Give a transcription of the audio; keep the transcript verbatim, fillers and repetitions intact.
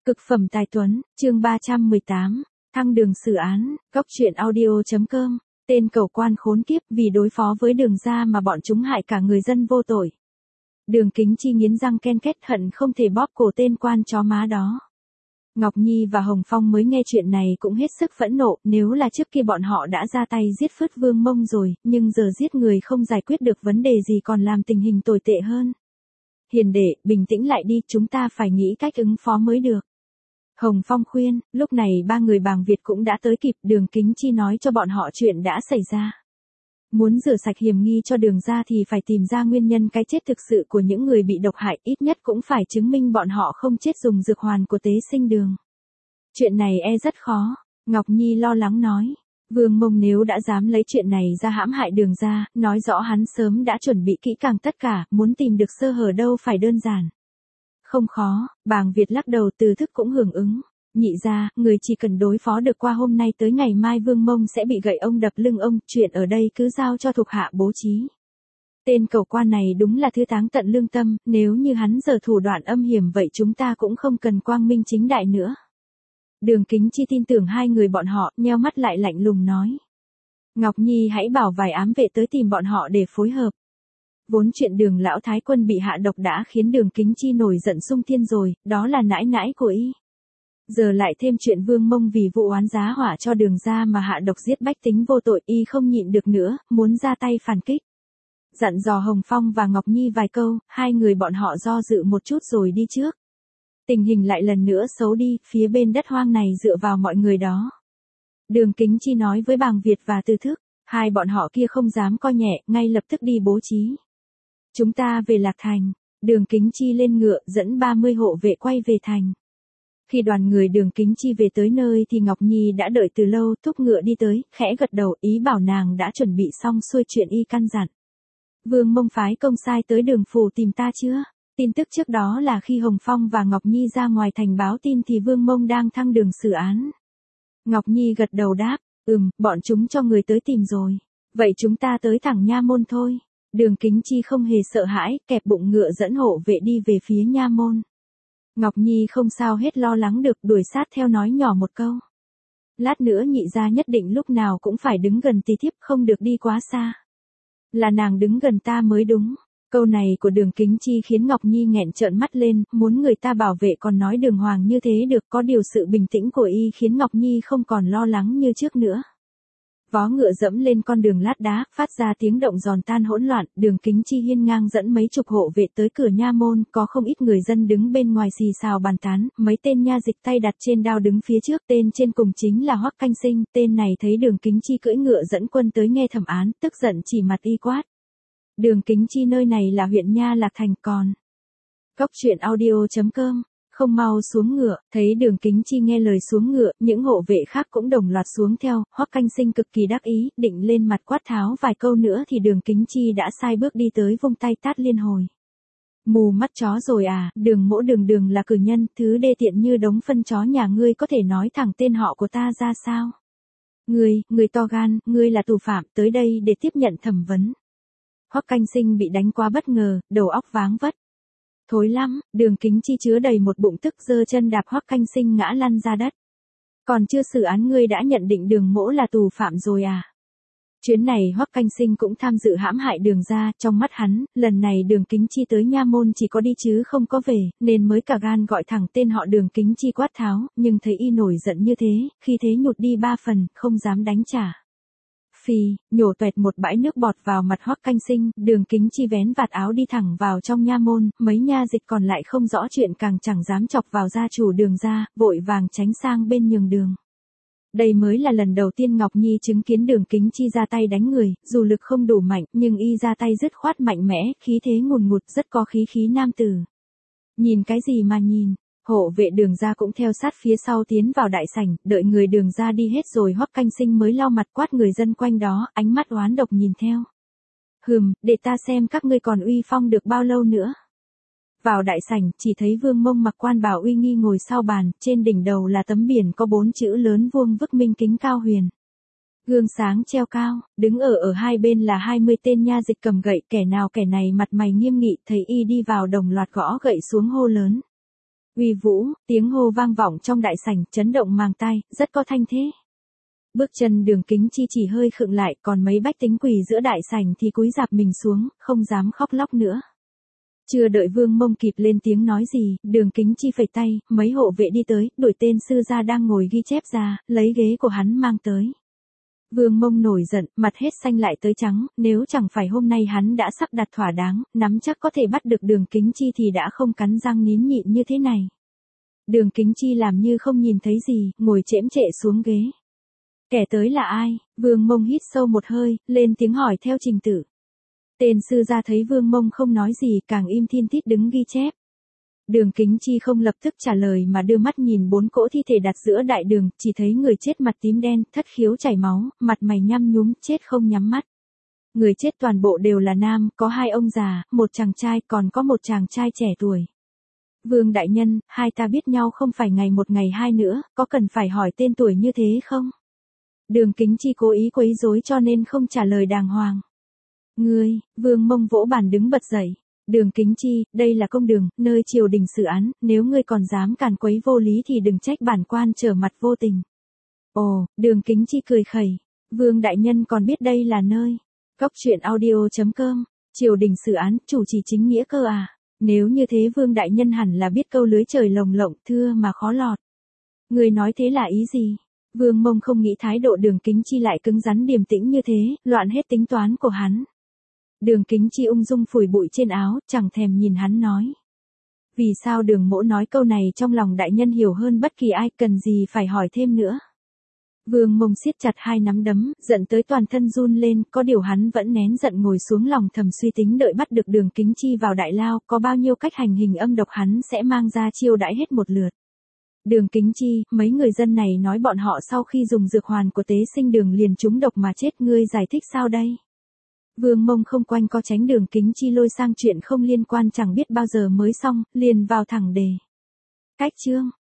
Cực phẩm tài tuấn, chương ba trăm mười tám, thăng đường xử án, góc truyện audio.com, tên cẩu quan khốn kiếp vì đối phó với Đường gia mà bọn chúng hại cả người dân vô tội. Đường Kính Chi nghiến răng ken két hận không thể bóp cổ tên quan chó má đó. Ngọc Nhi và Hồng Phong mới nghe chuyện này cũng hết sức phẫn nộ, nếu là trước kia bọn họ đã ra tay giết phứt Vương Mông rồi, nhưng giờ giết người không giải quyết được vấn đề gì còn làm tình hình tồi tệ hơn. Hiền đệ, bình tĩnh lại đi, chúng ta phải nghĩ cách ứng phó mới được. Hồng Phong khuyên, lúc này ba người Bàng Việt cũng đã tới kịp, Đường Kính Chi nói cho bọn họ chuyện đã xảy ra. Muốn rửa sạch hiểm nghi cho Đường gia thì phải tìm ra nguyên nhân cái chết thực sự của những người bị độc hại, ít nhất cũng phải chứng minh bọn họ không chết dùng dược hoàn của tế sinh Đường. Chuyện này e rất khó, Ngọc Nhi lo lắng nói. Vương Mông nếu đã dám lấy chuyện này ra hãm hại Đường gia, nói rõ hắn sớm đã chuẩn bị kỹ càng tất cả, muốn tìm được sơ hở đâu phải đơn giản. Không khó, Bàng Việt lắc đầu, Từ Thức cũng hưởng ứng. Nhị gia, người chỉ cần đối phó được qua hôm nay tới ngày mai Vương Mông sẽ bị gậy ông đập lưng ông, chuyện ở đây cứ giao cho thuộc hạ bố trí. Tên cẩu quan này đúng là thứ táng tận lương tâm, nếu như hắn giờ thủ đoạn âm hiểm vậy chúng ta cũng không cần quang minh chính đại nữa. Đường Kính Chi tin tưởng hai người bọn họ, nheo mắt lại lạnh lùng nói. Ngọc Nhi hãy bảo vài ám vệ tới tìm bọn họ để phối hợp. Vốn chuyện Đường lão thái quân bị hạ độc đã khiến Đường Kính Chi nổi giận sung thiên rồi, đó là nãi nãi của y. Giờ lại thêm chuyện Vương Mông vì vụ oán giá hỏa cho Đường gia mà hạ độc giết bách tính vô tội, y không nhịn được nữa, muốn ra tay phản kích. Dặn dò Hồng Phong và Ngọc Nhi vài câu, hai người bọn họ do dự một chút rồi đi trước. Tình hình lại lần nữa xấu đi, phía bên đất hoang này dựa vào mọi người đó. Đường Kính Chi nói với Bàng Việt và Từ Thức, hai bọn họ kia không dám coi nhẹ, ngay lập tức đi bố trí. Chúng ta về Lạc Thành, Đường Kính Chi lên ngựa dẫn ba mươi hộ vệ quay về thành. Khi đoàn người Đường Kính Chi về tới nơi thì Ngọc Nhi đã đợi từ lâu, thúc ngựa đi tới, khẽ gật đầu, ý bảo nàng đã chuẩn bị xong xuôi chuyện y căn dặn. Vương Mông phái công sai tới Đường phủ tìm ta chưa? Tin tức trước đó là khi Hồng Phong và Ngọc Nhi ra ngoài thành báo tin thì Vương Mông đang thăng đường xử án. Ngọc Nhi gật đầu đáp, ừm, bọn chúng cho người tới tìm rồi. Vậy chúng ta tới thẳng nha môn thôi. Đường Kính Chi không hề sợ hãi, kẹp bụng ngựa dẫn hộ vệ đi về phía nha môn. Ngọc Nhi không sao hết lo lắng được, đuổi sát theo nói nhỏ một câu. Lát nữa nhị gia nhất định lúc nào cũng phải đứng gần tí thiếp, không được đi quá xa. Là nàng đứng gần ta mới đúng. Câu này của Đường Kính Chi khiến Ngọc Nhi nghẹn trợn mắt lên, muốn người ta bảo vệ còn nói đường hoàng như thế được, có điều sự bình tĩnh của y khiến Ngọc Nhi không còn lo lắng như trước nữa. Vó ngựa dẫm lên con đường lát đá, phát ra tiếng động giòn tan hỗn loạn, Đường Kính Chi hiên ngang dẫn mấy chục hộ vệ tới cửa nha môn, có không ít người dân đứng bên ngoài xì xào bàn tán, mấy tên nha dịch tay đặt trên đao đứng phía trước, tên trên cùng chính là Hoắc Canh Sinh, tên này thấy Đường Kính Chi cưỡi ngựa dẫn quân tới nghe thẩm án, tức giận chỉ mặt y quát. Đường Kính Chi, nơi này là huyện Nha Lạc Thành còn. Góc truyện audio.com, không mau xuống ngựa, thấy Đường Kính Chi nghe lời xuống ngựa, những hộ vệ khác cũng đồng loạt xuống theo, Hoắc Canh Sinh cực kỳ đắc ý, định lên mặt quát tháo vài câu nữa thì Đường Kính Chi đã sai bước đi tới vung tay tát liên hồi. Mù mắt chó rồi à, Đường mỗ Đường Đường là cử nhân, thứ đê tiện như đống phân chó nhà ngươi có thể nói thẳng tên họ của ta ra sao? Ngươi, ngươi to gan, ngươi là tù phạm, tới đây để tiếp nhận thẩm vấn. Hoắc Canh Sinh bị đánh quá bất ngờ, đầu óc váng vất. Thối lắm, Đường Kính Chi chứa đầy một bụng tức, giơ chân đạp Hoắc Canh Sinh ngã lăn ra đất. Còn chưa xử án ngươi đã nhận định Đường mỗ là tù phạm rồi à? Chuyến này Hoắc Canh Sinh cũng tham dự hãm hại Đường gia, trong mắt hắn, lần này Đường Kính Chi tới nha môn chỉ có đi chứ không có về, nên mới cả gan gọi thẳng tên họ Đường Kính Chi quát tháo, nhưng thấy y nổi giận như thế, khi thế nhụt đi ba phần, không dám đánh trả. Phì, nhổ toẹt một bãi nước bọt vào mặt Hoắc Canh Sinh, Đường Kính Chi vén vạt áo đi thẳng vào trong nha môn, mấy nha dịch còn lại không rõ chuyện càng chẳng dám chọc vào gia chủ Đường gia, vội vàng tránh sang bên nhường đường. Đây mới là lần đầu tiên Ngọc Nhi chứng kiến Đường Kính Chi ra tay đánh người, dù lực không đủ mạnh, nhưng y ra tay dứt khoát mạnh mẽ, khí thế ngùn ngụt, rất có khí khí nam tử. Nhìn cái gì mà nhìn? Hộ vệ Đường gia cũng theo sát phía sau tiến vào đại sảnh, đợi người Đường gia đi hết rồi Hoắc Canh Sinh mới lau mặt quát người dân quanh đó, ánh mắt oán độc nhìn theo. Hừm, để ta xem các ngươi còn uy phong được bao lâu nữa. Vào đại sảnh, chỉ thấy Vương Mông mặc quan bào uy nghi ngồi sau bàn, trên đỉnh đầu là tấm biển có bốn chữ lớn vuông vức minh kính cao huyền. Gương sáng treo cao, đứng ở ở hai bên là hai mươi tên nha dịch cầm gậy, kẻ nào kẻ này mặt mày nghiêm nghị, thấy y đi vào đồng loạt gõ gậy xuống hô lớn. Uy vũ, tiếng hô vang vọng trong đại sảnh, chấn động màng tai, rất có thanh thế. Bước chân Đường Kính Chi chỉ hơi khựng lại, còn mấy bách tính quỳ giữa đại sảnh thì cúi rạp mình xuống, không dám khóc lóc nữa. Chưa đợi Vương Mông kịp lên tiếng nói gì, Đường Kính Chi phẩy tay, mấy hộ vệ đi tới, đuổi tên sư gia đang ngồi ghi chép ra, lấy ghế của hắn mang tới. Vương Mông nổi giận, mặt hết xanh lại tới trắng, nếu chẳng phải hôm nay hắn đã sắp đặt thỏa đáng, nắm chắc có thể bắt được Đường Kính Chi thì đã không cắn răng nín nhịn như thế này. Đường Kính Chi làm như không nhìn thấy gì, ngồi chễm chệ xuống ghế. Kẻ tới là ai? Vương Mông hít sâu một hơi, lên tiếng hỏi theo trình tự. Tên sư gia thấy Vương Mông không nói gì, càng im thin thít đứng ghi chép. Đường Kính Chi không lập tức trả lời mà đưa mắt nhìn bốn cỗ thi thể đặt giữa đại đường, chỉ thấy người chết mặt tím đen, thất khiếu chảy máu, mặt mày nhăm nhúm, chết không nhắm mắt. Người chết toàn bộ đều là nam, có hai ông già, một chàng trai, còn có một chàng trai trẻ tuổi. Vương đại nhân, hai ta biết nhau không phải ngày một ngày hai nữa, có cần phải hỏi tên tuổi như thế không? Đường Kính Chi cố ý quấy rối cho nên không trả lời đàng hoàng. Ngươi, Vương Mông vỗ bàn đứng bật dậy. Đường Kính Chi, đây là công đường, nơi triều đình xử án, nếu ngươi còn dám càn quấy vô lý thì đừng trách bản quan trở mặt vô tình. Ồ, Đường Kính Chi cười khẩy. Vương đại nhân còn biết đây là nơi. Cóc truyện audio chấm com, triều đình xử án, chủ trì chính nghĩa cơ à. Nếu như thế Vương đại nhân hẳn là biết câu lưới trời lồng lộng, thưa mà khó lọt. Ngươi nói thế là ý gì? Vương Mông không nghĩ thái độ Đường Kính Chi lại cứng rắn điềm tĩnh như thế, loạn hết tính toán của hắn. Đường Kính Chi ung dung phủi bụi trên áo, chẳng thèm nhìn hắn nói. Vì sao Đường mỗ nói câu này trong lòng đại nhân hiểu hơn bất kỳ ai, cần gì phải hỏi thêm nữa. Vương Mông siết chặt hai nắm đấm, giận tới toàn thân run lên, có điều hắn vẫn nén giận ngồi xuống lòng thầm suy tính đợi bắt được Đường Kính Chi vào đại lao, có bao nhiêu cách hành hình âm độc hắn sẽ mang ra chiêu đãi hết một lượt. Đường Kính Chi, mấy người dân này nói bọn họ sau khi dùng dược hoàn của tế sinh đường liền trúng độc mà chết, ngươi giải thích sao đây? Vương Mông không quanh co tránh Đường Kính Chi lôi sang chuyện không liên quan chẳng biết bao giờ mới xong, liền vào thẳng đề. Cách chương,